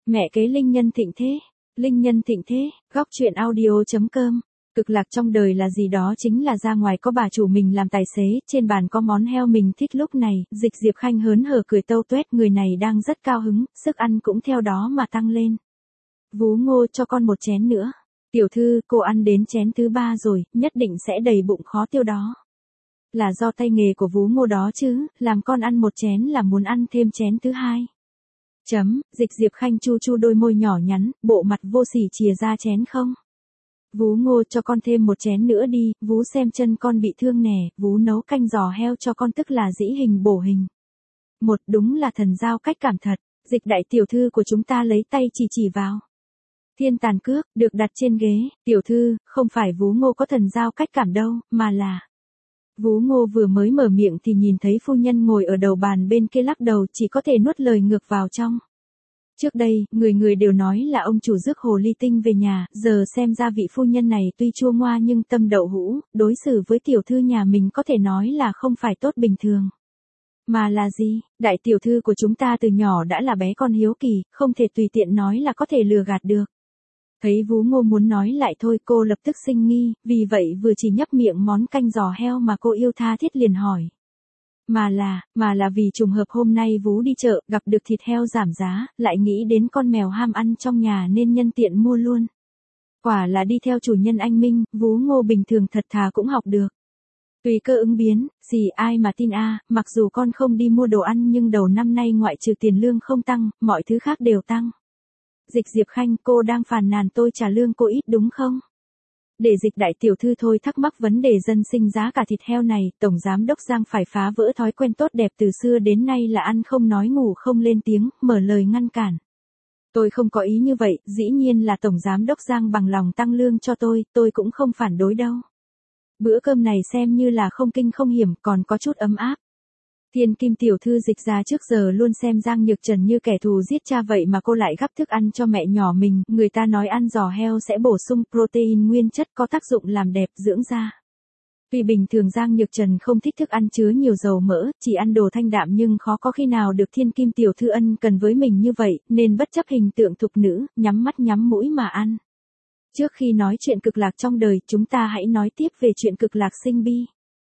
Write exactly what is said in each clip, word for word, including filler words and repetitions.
Mẹ kế linh nhân thịnh thế. Linh nhân thịnh thế, góc truyện audio.com. Cực lạc trong đời là gì đó chính là ra ngoài có bà chủ mình làm tài xế, trên bàn có món heo mình thích. Lúc này, Dịch Diệp Khanh hớn hở cười tâu tuét, người này đang rất cao hứng, sức ăn cũng theo đó mà tăng lên. Vú Ngô, cho con một chén nữa. Tiểu thư, cô ăn đến chén thứ ba rồi, nhất định sẽ đầy bụng khó tiêu đó. Là do tay nghề của Vú Ngô đó chứ, làm con ăn một chén là muốn ăn thêm chén thứ hai. Chấm, Dịch Diệp Khanh chu chu đôi môi nhỏ nhắn, bộ mặt vô sỉ chìa ra chén không. Vú Ngô, cho con thêm một chén nữa đi, Vú xem chân con bị thương nè, Vú nấu canh giò heo cho con, tức là dĩ hình bổ hình. Một, đúng là thần giao cách cảm thật. Dịch đại tiểu thư của chúng ta lấy tay chỉ chỉ vào thiên tàn cước, được đặt trên ghế. Tiểu thư, không phải Vú Ngô có thần giao cách cảm đâu, mà là... Vú Ngô vừa mới mở miệng thì nhìn thấy phu nhân ngồi ở đầu bàn bên kia lắc đầu, chỉ có thể nuốt lời ngược vào trong. Trước đây, người người đều nói là ông chủ rước hồ ly tinh về nhà, giờ xem ra vị phu nhân này tuy chua ngoa nhưng tâm đậu hũ, đối xử với tiểu thư nhà mình có thể nói là không phải tốt bình thường. Mà là gì? Đại tiểu thư của chúng ta từ nhỏ đã là bé con hiếu kỳ, không thể tùy tiện nói là có thể lừa gạt được. Thấy Vú Ngô muốn nói lại thôi, cô lập tức sinh nghi, vì vậy vừa chỉ nhấp miệng món canh giò heo mà cô yêu tha thiết liền hỏi. Mà là, mà là vì trùng hợp hôm nay Vú đi chợ, gặp được thịt heo giảm giá, lại nghĩ đến con mèo ham ăn trong nhà nên nhân tiện mua luôn. Quả là đi theo chủ nhân anh Minh, Vú Ngô bình thường thật thà cũng học được. Tùy cơ ứng biến, gì ai mà tin a, à, mặc dù con không đi mua đồ ăn nhưng đầu năm nay ngoại trừ tiền lương không tăng, mọi thứ khác đều tăng. Dịch Diệp Khanh, cô đang phàn nàn tôi trả lương cô ít đúng không? Để Dịch đại tiểu thư thôi thắc mắc vấn đề dân sinh giá cả thịt heo này, Tổng Giám đốc Giang phải phá vỡ thói quen tốt đẹp từ xưa đến nay là ăn không nói ngủ không lên tiếng, mở lời ngăn cản. Tôi không có ý như vậy, dĩ nhiên là Tổng Giám đốc Giang bằng lòng tăng lương cho tôi, tôi cũng không phản đối đâu. Bữa cơm này xem như là không kinh không hiểm, còn có chút ấm áp. Thiên Kim tiểu thư Dịch gia trước giờ luôn xem Giang Nhược Trần như kẻ thù giết cha, vậy mà cô lại gắp thức ăn cho mẹ nhỏ mình, người ta nói ăn giò heo sẽ bổ sung protein nguyên chất có tác dụng làm đẹp dưỡng da. Vì bình thường Giang Nhược Trần không thích thức ăn chứa nhiều dầu mỡ, chỉ ăn đồ thanh đạm nhưng khó có khi nào được Thiên Kim tiểu thư ân cần với mình như vậy, nên bất chấp hình tượng thục nữ, nhắm mắt nhắm mũi mà ăn. Trước khi nói chuyện cực lạc trong đời, chúng ta hãy nói tiếp về chuyện cực lạc sinh bi.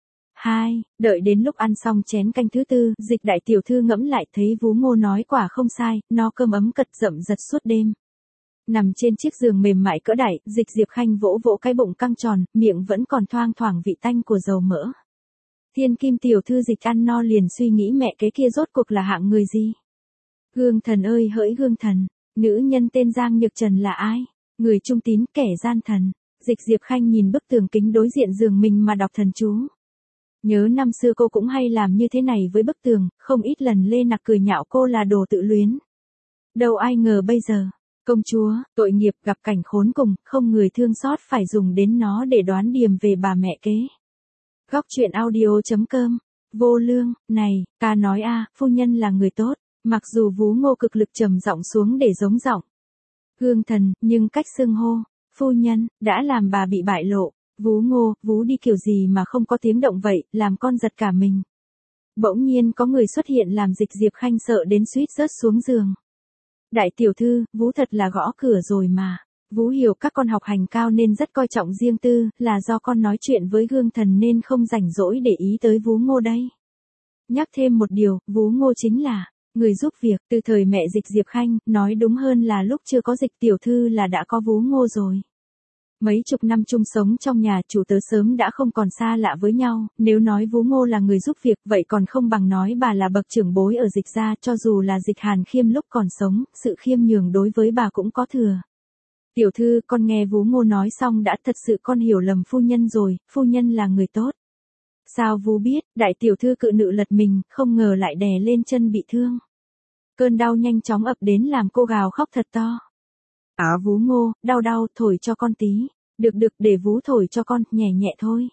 Hai, đợi đến lúc ăn xong chén canh thứ tư, Dịch đại tiểu thư ngẫm lại thấy Vú Ngô nói quả không sai, no cơm ấm cật dậm giật suốt đêm. Nằm trên chiếc giường mềm mại cỡ đại, Dịch Diệp Khanh vỗ vỗ cái bụng căng tròn, miệng vẫn còn thoang thoảng vị tanh của dầu mỡ. Thiên Kim tiểu thư Dịch ăn no liền suy nghĩ mẹ kế kia rốt cuộc là hạng người gì. Gương thần ơi hỡi gương thần, nữ nhân tên Giang Nhược Trần là ai? Người trung tín, kẻ gian thần. Dịch Diệp Khanh nhìn bức tường kính đối diện giường mình mà đọc thần chú. Nhớ năm xưa cô cũng hay làm như thế này với bức tường, không ít lần Lê Nặc cười nhạo cô là đồ tự luyến. Đâu ai ngờ bây giờ, công chúa, tội nghiệp gặp cảnh khốn cùng, không người thương xót phải dùng đến nó để đoán điềm về bà mẹ kế. Góc truyện audio.com. Vô lương, này, ca nói a, phu nhân là người tốt, mặc dù Vú Ngô cực lực trầm giọng xuống để giống giọng. Gương thần, nhưng cách xưng hô, phu nhân, đã làm bà bị bại lộ. Vú Ngô, Vú đi kiểu gì mà không có tiếng động vậy, làm con giật cả mình. Bỗng nhiên có người xuất hiện làm Dịch Diệp Khanh sợ đến suýt rớt xuống giường. Đại tiểu thư, Vú thật là gõ cửa rồi mà. Vú hiểu các con học hành cao nên rất coi trọng riêng tư, là do con nói chuyện với gương thần nên không rảnh rỗi để ý tới Vú Ngô đây. Nhắc thêm một điều, Vú Ngô chính là người giúp việc, từ thời mẹ Dịch Diệp Khanh, nói đúng hơn là lúc chưa có Dịch tiểu thư là đã có Vú Ngô rồi. Mấy chục năm chung sống trong nhà, chủ tớ sớm đã không còn xa lạ với nhau, nếu nói Vú Ngô là người giúp việc, vậy còn không bằng nói bà là bậc trưởng bối ở Dịch gia, cho dù là Dịch Hàn Khiêm lúc còn sống, sự khiêm nhường đối với bà cũng có thừa. Tiểu thư, con nghe Vú Ngô nói xong đã thật sự con hiểu lầm phu nhân rồi, phu nhân là người tốt. Sao Vú biết? Đại tiểu thư cự nữ lật mình, không ngờ lại đè lên chân bị thương. Cơn đau nhanh chóng ập đến làm cô gào khóc thật to. Á à, Vú Ngô, đau đau, thổi cho con tí. Được được, để Vú thổi cho con, nhẹ nhẹ thôi.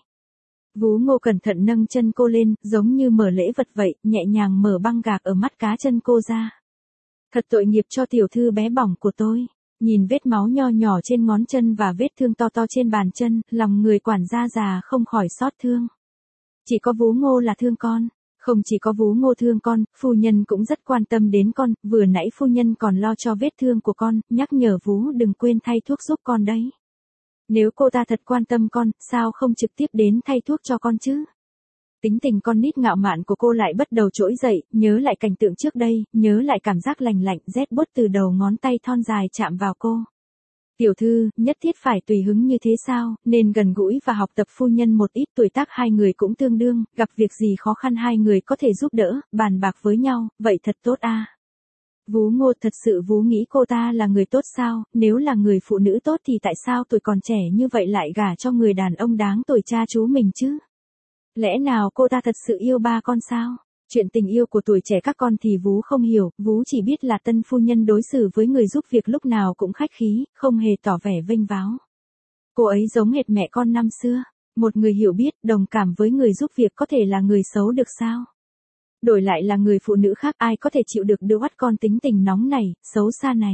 Vú Ngô cẩn thận nâng chân cô lên, giống như mở lễ vật vậy, nhẹ nhàng mở băng gạc ở mắt cá chân cô ra. Thật tội nghiệp cho tiểu thư bé bỏng của tôi. Nhìn vết máu nho nhỏ trên ngón chân và vết thương to to trên bàn chân, lòng người quản gia già không khỏi xót thương. Chỉ có Vú Ngô là thương con. Không chỉ có Vú Ngô thương con, phu nhân cũng rất quan tâm đến con, vừa nãy phu nhân còn lo cho vết thương của con, nhắc nhở Vú đừng quên thay thuốc giúp con đấy. Nếu cô ta thật quan tâm con, sao không trực tiếp đến thay thuốc cho con chứ? Tính tình con nít ngạo mạn của cô lại bắt đầu trỗi dậy, nhớ lại cảnh tượng trước đây, nhớ lại cảm giác lành lạnh rét buốt từ đầu ngón tay thon dài chạm vào cô. Tiểu thư, nhất thiết phải tùy hứng như thế sao, nên gần gũi và học tập phu nhân một ít, tuổi tác hai người cũng tương đương, gặp việc gì khó khăn hai người có thể giúp đỡ, bàn bạc với nhau, vậy thật tốt a. À. Vú Ngô thật sự Vú nghĩ cô ta là người tốt sao, nếu là người phụ nữ tốt thì tại sao tuổi còn trẻ như vậy lại gả cho người đàn ông đáng tuổi cha chú mình chứ? Lẽ nào cô ta thật sự yêu ba con sao? Chuyện tình yêu của tuổi trẻ các con thì Vú không hiểu, Vú chỉ biết là tân phu nhân đối xử với người giúp việc lúc nào cũng khách khí, không hề tỏ vẻ vênh váo. Cô ấy giống hệt mẹ con năm xưa, một người hiểu biết, đồng cảm với người giúp việc có thể là người xấu được sao? Đổi lại là người phụ nữ khác ai có thể chịu được đứa oắt con tính tình nóng này, xấu xa này.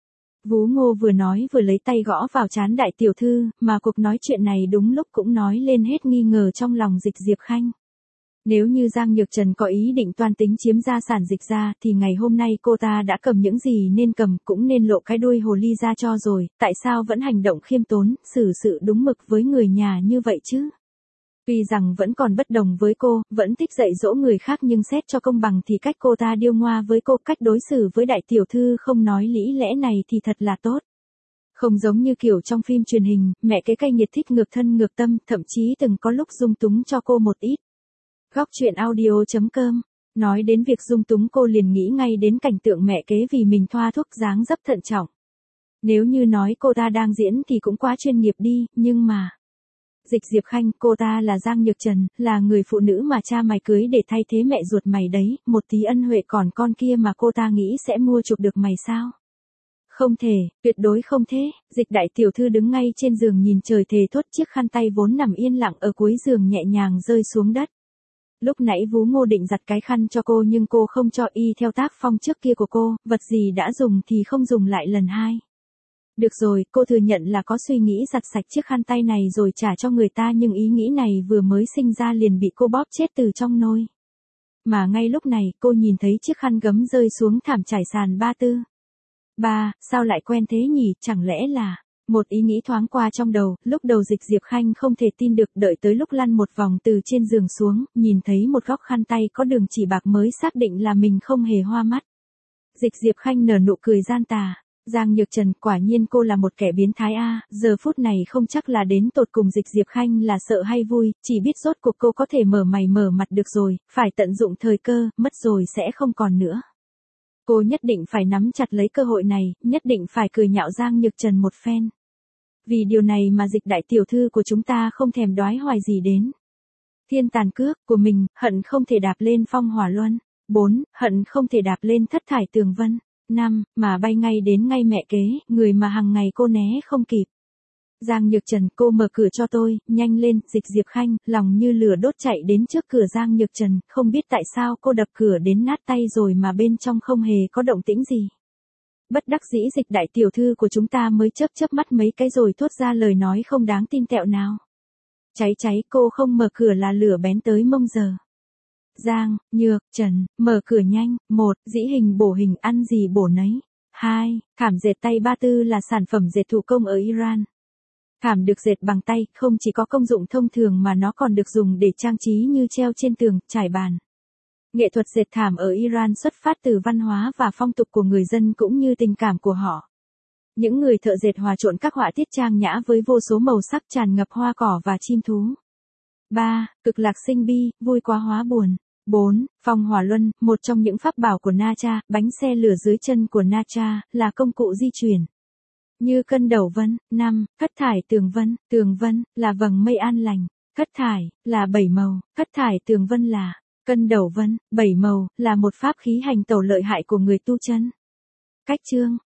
Vú Ngô vừa nói vừa lấy tay gõ vào trán đại tiểu thư, mà cuộc nói chuyện này đúng lúc cũng nói lên hết nghi ngờ trong lòng Dịch Diệp Khanh. Nếu như Giang Nhược Trần có ý định toan tính chiếm gia sản Dịch ra, thì ngày hôm nay cô ta đã cầm những gì nên cầm, cũng nên lộ cái đuôi hồ ly ra cho rồi, tại sao vẫn hành động khiêm tốn, xử sự đúng mực với người nhà như vậy chứ? Tuy rằng vẫn còn bất đồng với cô, vẫn thích dạy dỗ người khác nhưng xét cho công bằng thì cách cô ta điêu ngoa với cô, cách đối xử với đại tiểu thư không nói lý lẽ này thì thật là tốt. Không giống như kiểu trong phim truyền hình, mẹ kế cay nghiệt thích ngược thân ngược tâm, thậm chí từng có lúc dung túng cho cô một ít. Góc truyện audio chấm com. Nói đến việc dung túng cô liền nghĩ ngay đến cảnh tượng mẹ kế vì mình thoa thuốc dáng dấp thận trọng. Nếu như nói cô ta đang diễn thì cũng quá chuyên nghiệp đi, nhưng mà... Dịch Diệp Khanh, cô ta là Giang Nhược Trần, là người phụ nữ mà cha mày cưới để thay thế mẹ ruột mày đấy, một tí ân huệ còn con kia mà cô ta nghĩ sẽ mua chuộc được mày sao? Không thể, tuyệt đối không thế. Dịch đại tiểu thư đứng ngay trên giường nhìn trời thề thốt, chiếc khăn tay vốn nằm yên lặng ở cuối giường nhẹ nhàng rơi xuống đất. Lúc nãy Vú Ngô định giặt cái khăn cho cô nhưng cô không cho, y theo tác phong trước kia của cô, vật gì đã dùng thì không dùng lại lần hai. Được rồi, cô thừa nhận là có suy nghĩ giặt sạch chiếc khăn tay này rồi trả cho người ta, nhưng ý nghĩ này vừa mới sinh ra liền bị cô bóp chết từ trong nôi. Mà ngay lúc này, cô nhìn thấy chiếc khăn gấm rơi xuống thảm trải sàn ba tư. Ba, sao lại quen thế nhỉ, chẳng lẽ là... Một ý nghĩ thoáng qua trong đầu, lúc đầu Dịch Diệp Khanh không thể tin được, đợi tới lúc lăn một vòng từ trên giường xuống, nhìn thấy một góc khăn tay có đường chỉ bạc mới xác định là mình không hề hoa mắt. Dịch Diệp Khanh nở nụ cười gian tà. Giang Nhược Trần, quả nhiên cô là một kẻ biến thái a. Giờ phút này không chắc là đến tột cùng Dịch Diệp Khanh là sợ hay vui, chỉ biết rốt cuộc cô có thể mở mày mở mặt được rồi, phải tận dụng thời cơ, mất rồi sẽ không còn nữa. Cô nhất định phải nắm chặt lấy cơ hội này, nhất định phải cười nhạo Giang Nhược Trần một phen. Vì điều này mà Dịch đại tiểu thư của chúng ta không thèm đoái hoài gì đến. Thiên tàn cước của mình, hận không thể đạp lên phong hỏa luân. bốn. Hận không thể đạp lên thất thải tường vân. năm. Mà bay ngay đến ngay mẹ kế, người mà hằng ngày cô né không kịp. Giang Nhược Trần, cô mở cửa cho tôi, nhanh lên. Dịch Diệp Khanh, lòng như lửa đốt chạy đến trước cửa Giang Nhược Trần, không biết tại sao cô đập cửa đến nát tay rồi mà bên trong không hề có động tĩnh gì. Bất đắc dĩ Dịch đại tiểu thư của chúng ta mới chớp chớp mắt mấy cái rồi thốt ra lời nói không đáng tin tẹo nào. Cháy cháy, cô không mở cửa là lửa bén tới mông giờ. Giang Nhược Trần, mở cửa nhanh. Một. Dĩ hình bổ hình, ăn gì bổ nấy. Hai. Khảm dệt tay ba tư là sản phẩm dệt thủ công ở Iran. Khảm được dệt bằng tay, không chỉ có công dụng thông thường mà nó còn được dùng để trang trí như treo trên tường, trải bàn. Nghệ thuật dệt thảm ở Iran xuất phát từ văn hóa và phong tục của người dân cũng như tình cảm của họ. Những người thợ dệt hòa trộn các họa tiết trang nhã với vô số màu sắc tràn ngập hoa cỏ và chim thú. ba. Cực lạc sinh bi, vui quá hóa buồn. bốn. Phong hỏa luân, một trong những pháp bảo của Na Cha, bánh xe lửa dưới chân của Na Cha, là công cụ di chuyển. Như cân đầu vân. năm. Thất thải tường vân, tường vân, là vầng mây an lành. Thất thải, là bảy màu, thất thải tường vân là... Cân đầu vân, bảy màu, là một pháp khí hành tẩu lợi hại của người tu chân. Cách chương